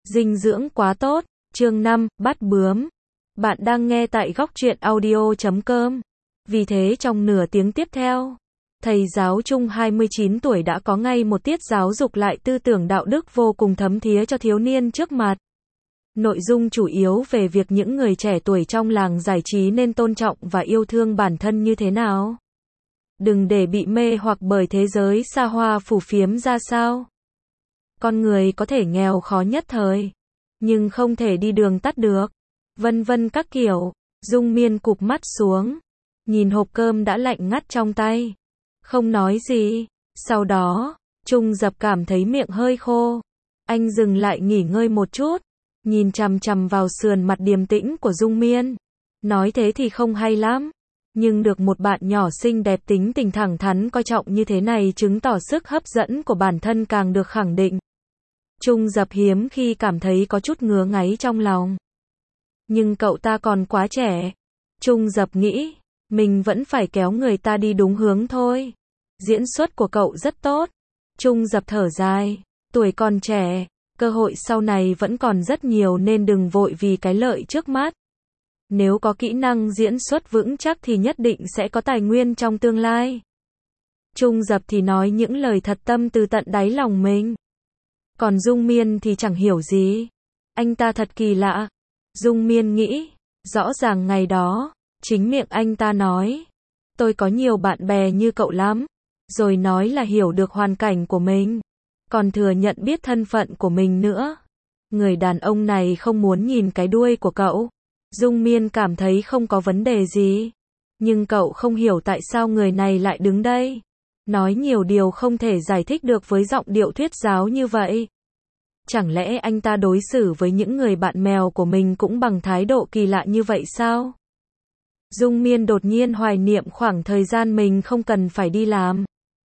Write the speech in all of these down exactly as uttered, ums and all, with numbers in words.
Dinh dưỡng quá tốt. Chương năm, bắt bướm. Bạn đang nghe tại góc truyện audio chấm com. Vì thế trong nửa tiếng tiếp theo, thầy giáo Trung hai mươi chín tuổi đã có ngay một tiết giáo dục lại tư tưởng đạo đức vô cùng thấm thía cho thiếu niên trước mặt. Nội dung chủ yếu về việc những người trẻ tuổi trong làng giải trí nên tôn trọng và yêu thương bản thân như thế nào. Đừng để bị mê hoặc bởi thế giới xa hoa phù phiếm ra sao. Con người có thể nghèo khó nhất thời, nhưng không thể đi đường tắt được. Vân vân các kiểu. Dung Miên cụp mắt xuống, nhìn hộp cơm đã lạnh ngắt trong tay, không nói gì. Sau đó, Trung Dập cảm thấy miệng hơi khô. Anh dừng lại nghỉ ngơi một chút, nhìn chằm chằm vào sườn mặt điềm tĩnh của Dung Miên. Nói thế thì không hay lắm, nhưng được một bạn nhỏ xinh đẹp tính tình thẳng thắn coi trọng như thế này chứng tỏ sức hấp dẫn của bản thân càng được khẳng định. Trung Dập hiếm khi cảm thấy có chút ngứa ngáy trong lòng. Nhưng cậu ta còn quá trẻ. Trung Dập nghĩ, mình vẫn phải kéo người ta đi đúng hướng thôi. Diễn xuất của cậu rất tốt. Trung Dập thở dài, tuổi còn trẻ, cơ hội sau này vẫn còn rất nhiều nên đừng vội vì cái lợi trước mắt. Nếu có kỹ năng diễn xuất vững chắc thì nhất định sẽ có tài nguyên trong tương lai. Trung Dập thì nói những lời thật tâm từ tận đáy lòng mình. Còn Dung Miên thì chẳng hiểu gì. Anh ta thật kỳ lạ. Dung Miên nghĩ, rõ ràng ngày đó, chính miệng anh ta nói, tôi có nhiều bạn bè như cậu lắm, rồi nói là hiểu được hoàn cảnh của mình, còn thừa nhận biết thân phận của mình nữa. Người đàn ông này không muốn nhìn cái đuôi của cậu. Dung Miên cảm thấy không có vấn đề gì, nhưng cậu không hiểu tại sao người này lại đứng đây, nói nhiều điều không thể giải thích được với giọng điệu thuyết giáo như vậy. Chẳng lẽ anh ta đối xử với những người bạn mèo của mình cũng bằng thái độ kỳ lạ như vậy sao? Dung Miên đột nhiên hoài niệm khoảng thời gian mình không cần phải đi làm.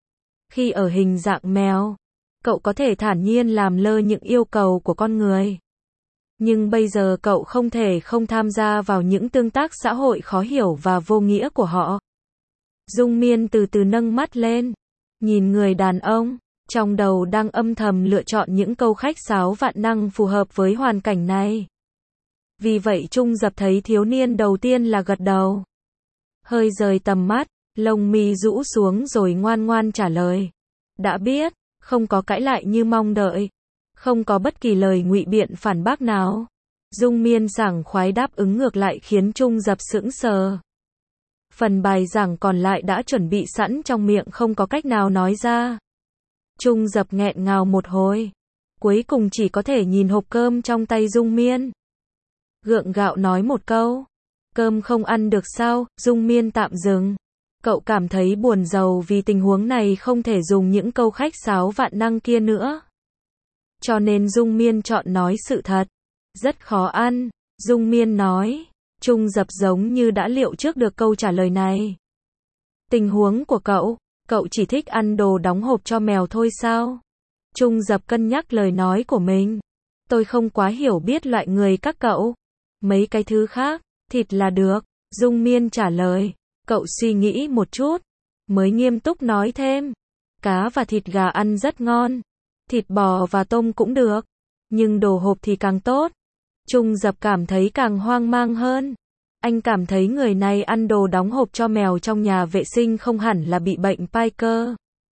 Khi ở hình dạng mèo, cậu có thể thản nhiên làm lơ những yêu cầu của con người. Nhưng bây giờ cậu không thể không tham gia vào những tương tác xã hội khó hiểu và vô nghĩa của họ. Dung Miên từ từ nâng mắt lên, nhìn người đàn ông, trong đầu đang âm thầm lựa chọn những câu khách sáo vạn năng phù hợp với hoàn cảnh này. Vì vậy Trung Dập thấy thiếu niên đầu tiên là gật đầu. Hơi rời tầm mắt, lông mi rũ xuống rồi ngoan ngoan trả lời. Đã biết, không có cãi lại như mong đợi. Không có bất kỳ lời ngụy biện phản bác nào. Dung Miên sảng khoái đáp ứng ngược lại khiến Trung Dập sững sờ. Phần bài giảng còn lại đã chuẩn bị sẵn trong miệng không có cách nào nói ra. Trung Dập nghẹn ngào một hồi, cuối cùng chỉ có thể nhìn hộp cơm trong tay Dung Miên. Gượng gạo nói một câu, cơm không ăn được sao? Dung Miên tạm dừng. Cậu cảm thấy buồn rầu vì tình huống này không thể dùng những câu khách sáo vạn năng kia nữa. Cho nên Dung Miên chọn nói sự thật. Rất khó ăn, Dung Miên nói. Trung Dập giống như đã liệu trước được câu trả lời này. Tình huống của cậu, cậu chỉ thích ăn đồ đóng hộp cho mèo thôi sao? Trung Dập cân nhắc lời nói của mình. Tôi không quá hiểu biết loại người các cậu. Mấy cái thứ khác, thịt là được. Dung Miên trả lời. Cậu suy nghĩ một chút, mới nghiêm túc nói thêm. Cá và thịt gà ăn rất ngon. Thịt bò và tôm cũng được. Nhưng đồ hộp thì càng tốt. Trung Dập cảm thấy càng hoang mang hơn. Anh cảm thấy người này ăn đồ đóng hộp cho mèo trong nhà vệ sinh không hẳn là bị bệnh Piker.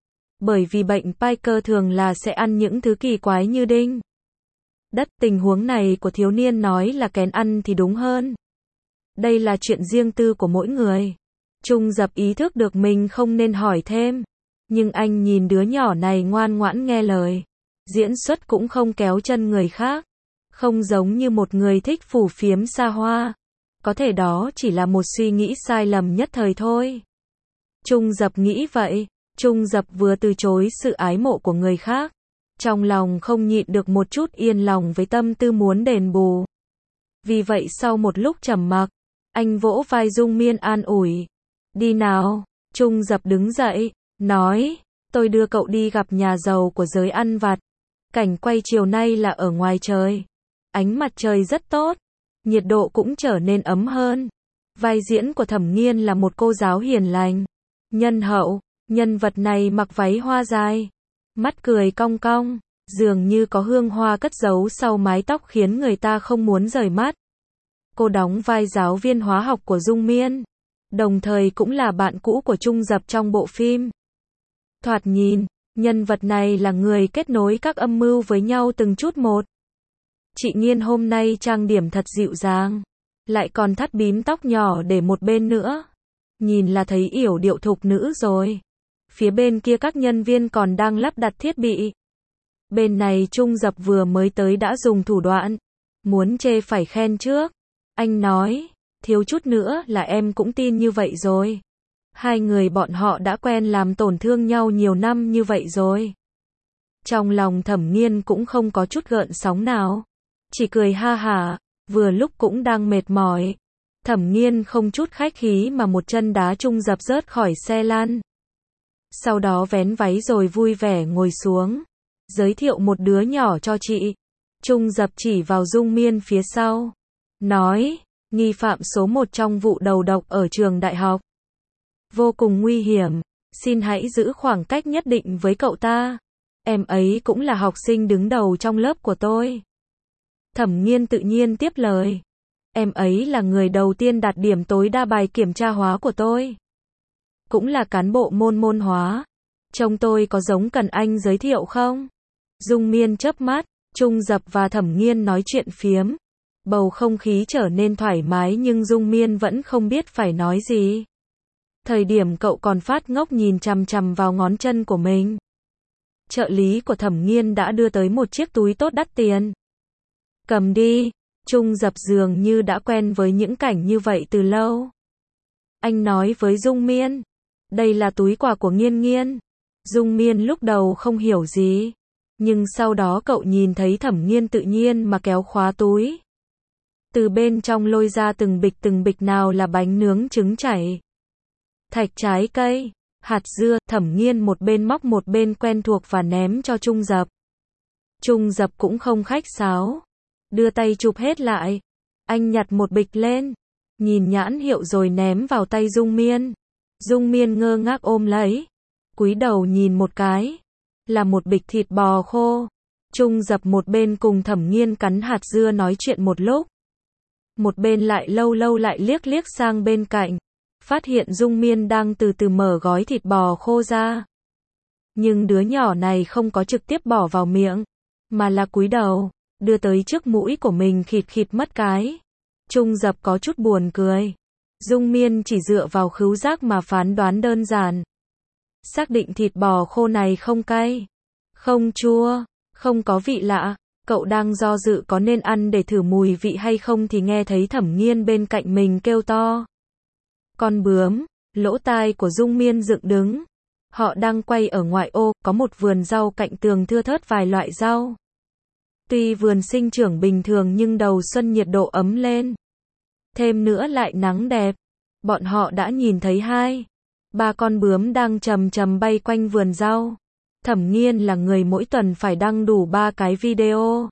Bởi vì bệnh Piker thường là sẽ ăn những thứ kỳ quái như đinh. Đất, tình huống này của thiếu niên nói là kén ăn thì đúng hơn. Đây là chuyện riêng tư của mỗi người. Trung Dập ý thức được mình không nên hỏi thêm. Nhưng anh nhìn đứa nhỏ này ngoan ngoãn nghe lời. Diễn xuất cũng không kéo chân người khác. Không giống như một người thích phù phiếm xa hoa. Có thể đó chỉ là một suy nghĩ sai lầm nhất thời thôi. Trung Dập nghĩ vậy. Trung Dập vừa từ chối sự ái mộ của người khác. Trong lòng không nhịn được một chút yên lòng với tâm tư muốn đền bù. Vì vậy sau một lúc trầm mặc, anh vỗ vai Dung Miên an ủi. Đi nào. Trung Dập đứng dậy, nói. Tôi đưa cậu đi gặp nhà giàu của giới ăn vặt. Cảnh quay chiều nay là ở ngoài trời. Ánh mặt trời rất tốt. Nhiệt độ cũng trở nên ấm hơn. Vai diễn của Thẩm Nghiên là một cô giáo hiền lành, nhân hậu. Nhân vật này mặc váy hoa dài, mắt cười cong cong, dường như có hương hoa cất giấu sau mái tóc khiến người ta không muốn rời mắt. Cô đóng vai giáo viên hóa học của Dung Miên, đồng thời cũng là bạn cũ của Trung Dập trong bộ phim. Thoạt nhìn, nhân vật này là người kết nối các âm mưu với nhau từng chút một. Chị Nghiên hôm nay trang điểm thật dịu dàng, lại còn thắt bím tóc nhỏ để một bên nữa. Nhìn là thấy yểu điệu thục nữ rồi. Phía bên kia các nhân viên còn đang lắp đặt thiết bị. Bên này Trung Dập vừa mới tới đã dùng thủ đoạn. Muốn chê phải khen trước. Anh nói, thiếu chút nữa là em cũng tin như vậy rồi. Hai người bọn họ đã quen làm tổn thương nhau nhiều năm như vậy rồi. Trong lòng Thẩm Nghiên cũng không có chút gợn sóng nào. Chỉ cười ha hả, vừa lúc cũng đang mệt mỏi. Thẩm Nghiên không chút khách khí mà một chân đá Trung Dập rớt khỏi xe lăn. Sau đó vén váy rồi vui vẻ ngồi xuống. Giới thiệu một đứa nhỏ cho chị. Trung Dập chỉ vào Dung Miên phía sau. Nói, nghi phạm số một trong vụ đầu độc ở trường đại học. Vô cùng nguy hiểm. Xin hãy giữ khoảng cách nhất định với cậu ta. Em ấy cũng là học sinh đứng đầu trong lớp của tôi. Thẩm Nghiên tự nhiên tiếp lời. Em ấy là người đầu tiên đạt điểm tối đa bài kiểm tra hóa của tôi. Cũng là cán bộ môn môn hóa. Trông tôi có giống cần anh giới thiệu không? Dung Miên chớp mắt, Trung Dập và Thẩm Nghiên nói chuyện phiếm. Bầu không khí trở nên thoải mái nhưng Dung Miên vẫn không biết phải nói gì. Thời điểm cậu còn phát ngốc nhìn chằm chằm vào ngón chân của mình. Trợ lý của Thẩm Nghiên đã đưa tới một chiếc túi tốt đắt tiền. Cầm đi. Trung Dập dường như đã quen với những cảnh như vậy từ lâu. Anh nói với Dung Miên. Đây là túi quà của Nghiên Nghiên. Dung Miên lúc đầu không hiểu gì. Nhưng sau đó cậu nhìn thấy Thẩm Nghiên tự nhiên mà kéo khóa túi. Từ bên trong lôi ra từng bịch từng bịch nào là bánh nướng trứng chảy. Thạch trái cây, hạt dưa, Thẩm Nghiên một bên móc một bên quen thuộc và ném cho Trung Dập. Trung Dập cũng không khách sáo. Đưa tay chụp hết lại. Anh nhặt một bịch lên. Nhìn nhãn hiệu rồi ném vào tay Dung Miên. Dung Miên ngơ ngác ôm lấy. Cúi đầu nhìn một cái. Là một bịch thịt bò khô. Trung Dập một bên cùng Thẩm Nghiên cắn hạt dưa nói chuyện một lúc. Một bên lại lâu lâu lại liếc liếc sang bên cạnh. Phát hiện Dung Miên đang từ từ mở gói thịt bò khô ra. Nhưng đứa nhỏ này không có trực tiếp bỏ vào miệng. Mà là cúi đầu. Đưa tới trước mũi của mình khịt khịt mất cái. Trung Dập có chút buồn cười. Dung Miên chỉ dựa vào khứu giác mà phán đoán đơn giản. Xác định thịt bò khô này không cay, không chua, không có vị lạ. Cậu đang do dự có nên ăn để thử mùi vị hay không thì nghe thấy Thẩm Nghiên bên cạnh mình kêu to. Con bướm, lỗ tai của Dung Miên dựng đứng. Họ đang quay ở ngoại ô, có một vườn rau cạnh tường thưa thớt vài loại rau. Tuy vườn sinh trưởng bình thường nhưng đầu xuân nhiệt độ ấm lên. Thêm nữa lại nắng đẹp. Bọn họ đã nhìn thấy hai, ba con bướm đang chầm chầm bay quanh vườn rau. Thẩm Nghiên là người mỗi tuần phải đăng đủ ba cái video.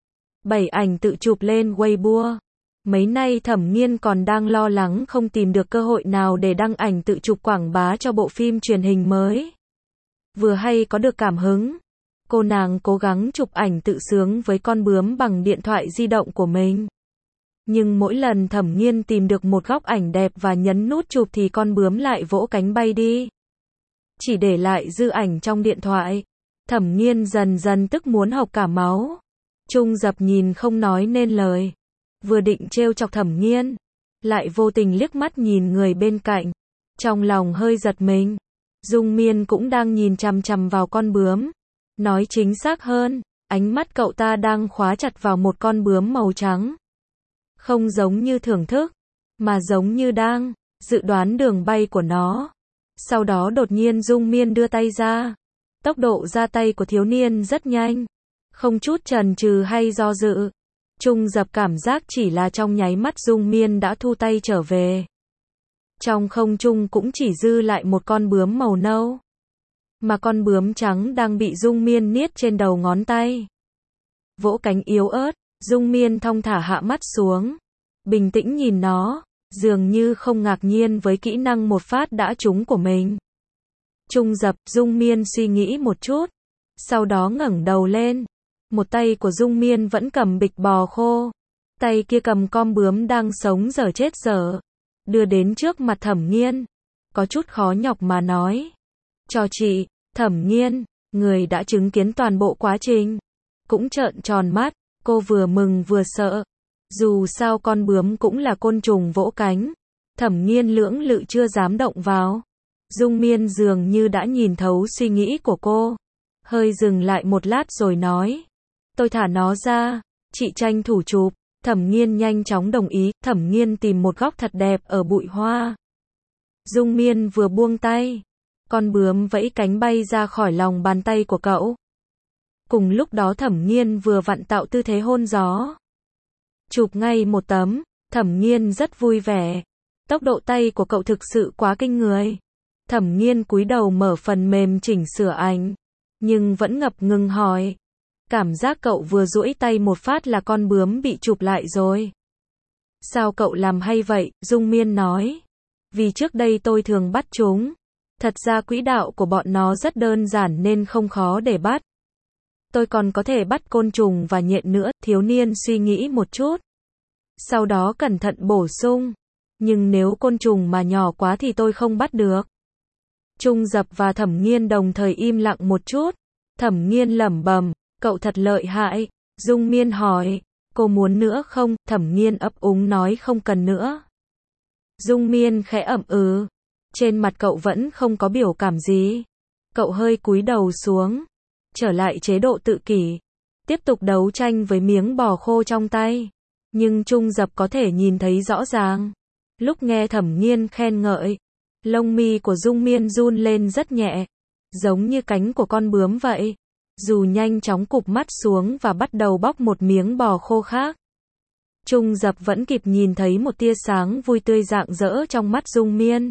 Bảy ảnh tự chụp lên Weibo. Mấy nay Thẩm Nghiên còn đang lo lắng không tìm được cơ hội nào để đăng ảnh tự chụp quảng bá cho bộ phim truyền hình mới. Vừa hay có được cảm hứng. Cô nàng cố gắng chụp ảnh tự sướng với con bướm bằng điện thoại di động của mình. Nhưng mỗi lần Thẩm Nghiên tìm được một góc ảnh đẹp và nhấn nút chụp thì con bướm lại vỗ cánh bay đi. Chỉ để lại dư ảnh trong điện thoại. Thẩm Nghiên dần dần tức muốn hộc cả máu. Trung Dập nhìn không nói nên lời. Vừa định trêu chọc Thẩm Nghiên, lại vô tình liếc mắt nhìn người bên cạnh. Trong lòng hơi giật mình. Dung Miên cũng đang nhìn chằm chằm vào con bướm. Nói chính xác hơn, ánh mắt cậu ta đang khóa chặt vào một con bướm màu trắng. Không giống như thưởng thức, mà giống như đang dự đoán đường bay của nó. Sau đó đột nhiên Dung Miên đưa tay ra. Tốc độ ra tay của thiếu niên rất nhanh. Không chút chần chừ hay do dự. Trung Dập cảm giác chỉ là trong nháy mắt Dung Miên đã thu tay trở về. Trong không trung cũng chỉ dư lại một con bướm màu nâu. Mà con bướm trắng đang bị Dung Miên niết trên đầu ngón tay. Vỗ cánh yếu ớt, Dung Miên thong thả hạ mắt xuống. Bình tĩnh nhìn nó, dường như không ngạc nhiên với kỹ năng một phát đã trúng của mình. Trung Dập, Dung Miên suy nghĩ một chút. Sau đó ngẩng đầu lên, một tay của Dung Miên vẫn cầm bịch bò khô, tay kia cầm con bướm đang sống dở chết dở, đưa đến trước mặt Thẩm Nghiên, có chút khó nhọc mà nói. Cho chị. Thẩm Nghiên, người đã chứng kiến toàn bộ quá trình, cũng trợn tròn mắt, cô vừa mừng vừa sợ. Dù sao con bướm cũng là côn trùng vỗ cánh, Thẩm Nghiên lưỡng lự chưa dám động vào. Dung Miên dường như đã nhìn thấu suy nghĩ của cô, hơi dừng lại một lát rồi nói, tôi thả nó ra, chị tranh thủ chụp. Thẩm Nghiên nhanh chóng đồng ý, Thẩm Nghiên tìm một góc thật đẹp ở bụi hoa. Dung Miên vừa buông tay, con bướm vẫy cánh bay ra khỏi lòng bàn tay của cậu. Cùng lúc đó Thẩm Nghiên vừa vặn tạo tư thế hôn gió. Chụp ngay một tấm, Thẩm Nghiên rất vui vẻ. Tốc độ tay của cậu thực sự quá kinh người. Thẩm Nghiên cúi đầu mở phần mềm chỉnh sửa ảnh, nhưng vẫn ngập ngừng hỏi. Cảm giác cậu vừa duỗi tay một phát là con bướm bị chụp lại rồi. Sao cậu làm hay vậy? Dung Miên nói. Vì trước đây tôi thường bắt chúng. Thật ra quỹ đạo của bọn nó rất đơn giản nên không khó để bắt. Tôi còn có thể bắt côn trùng và nhện nữa, thiếu niên suy nghĩ một chút. Sau đó cẩn thận bổ sung. Nhưng nếu côn trùng mà nhỏ quá thì tôi không bắt được. Trung Dập và Thẩm Nghiên đồng thời im lặng một chút. Thẩm Nghiên lẩm bẩm, cậu thật lợi hại. Dung Miên hỏi, cô muốn nữa không? Thẩm Nghiên ấp úng nói không cần nữa. Dung Miên khẽ ậm ừ. Trên mặt cậu vẫn không có biểu cảm gì. Cậu hơi cúi đầu xuống, trở lại chế độ tự kỷ, tiếp tục đấu tranh với miếng bò khô trong tay. Nhưng Trung Dập có thể nhìn thấy rõ ràng. Lúc nghe Thẩm Nghiên khen ngợi, lông mi của Dung Miên run lên rất nhẹ, giống như cánh của con bướm vậy. Dù nhanh chóng cụp mắt xuống và bắt đầu bóc một miếng bò khô khác. Trung Dập vẫn kịp nhìn thấy một tia sáng vui tươi rạng rỡ trong mắt Dung Miên.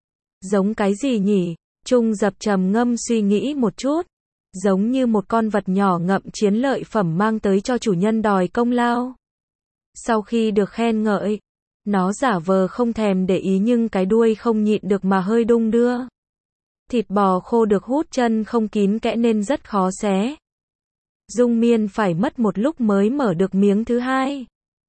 Giống cái gì nhỉ? Trung Dập trầm ngâm suy nghĩ một chút. Giống như một con vật nhỏ ngậm chiến lợi phẩm mang tới cho chủ nhân đòi công lao. Sau khi được khen ngợi, nó giả vờ không thèm để ý nhưng cái đuôi không nhịn được mà hơi đung đưa. Thịt bò khô được hút chân không kín kẽ nên rất khó xé. Dung Miên phải mất một lúc mới mở được miếng thứ hai.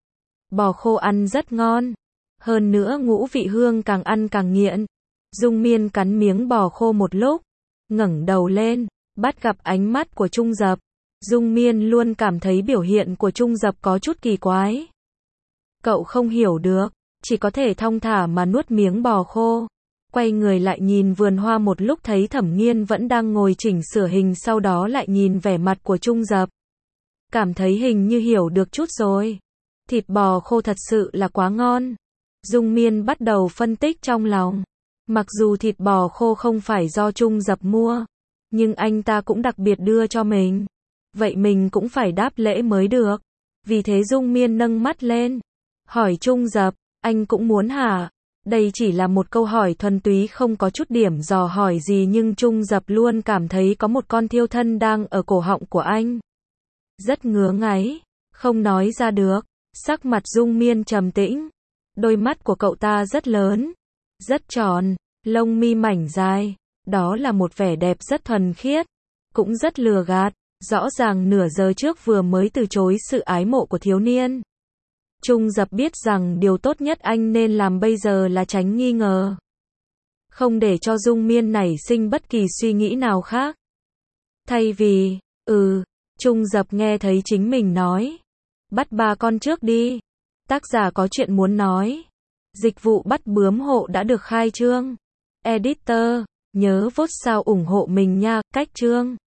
Bò khô ăn rất ngon. Hơn nữa ngũ vị hương càng ăn càng nghiện. Dung Miên cắn miếng bò khô một lúc, ngẩng đầu lên, bắt gặp ánh mắt của Trung Dập. Dung Miên luôn cảm thấy biểu hiện của Trung Dập có chút kỳ quái. Cậu không hiểu được, chỉ có thể thong thả mà nuốt miếng bò khô. Quay người lại nhìn vườn hoa một lúc thấy Thẩm Nghiên vẫn đang ngồi chỉnh sửa hình, sau đó lại nhìn vẻ mặt của Trung Dập. Cảm thấy hình như hiểu được chút rồi. Thịt bò khô thật sự là quá ngon. Dung Miên bắt đầu phân tích trong lòng. Mặc dù thịt bò khô không phải do Trung Dập mua, nhưng anh ta cũng đặc biệt đưa cho mình. Vậy mình cũng phải đáp lễ mới được. Vì thế Dung Miên nâng mắt lên, hỏi Trung Dập, anh cũng muốn hả? Đây chỉ là một câu hỏi thuần túy không có chút điểm dò hỏi gì nhưng Trung Dập luôn cảm thấy có một con thiêu thân đang ở cổ họng của anh. Rất ngứa ngáy, không nói ra được. Sắc mặt Dung Miên trầm tĩnh. Đôi mắt của cậu ta rất lớn, rất tròn, lông mi mảnh dài. Đó là một vẻ đẹp rất thuần khiết, cũng rất lừa gạt. Rõ ràng nửa giờ trước vừa mới từ chối sự ái mộ của thiếu niên. Trung Dập biết rằng điều tốt nhất anh nên làm bây giờ là tránh nghi ngờ. Không để cho Dung Miên nảy sinh bất kỳ suy nghĩ nào khác. Thay vì, ừ, Trung Dập nghe thấy chính mình nói. Bắt ba con trước đi. Tác giả có chuyện muốn nói. Dịch vụ bắt bướm hộ đã được khai trương. Editor, nhớ vote sao ủng hộ mình nha, cách chương.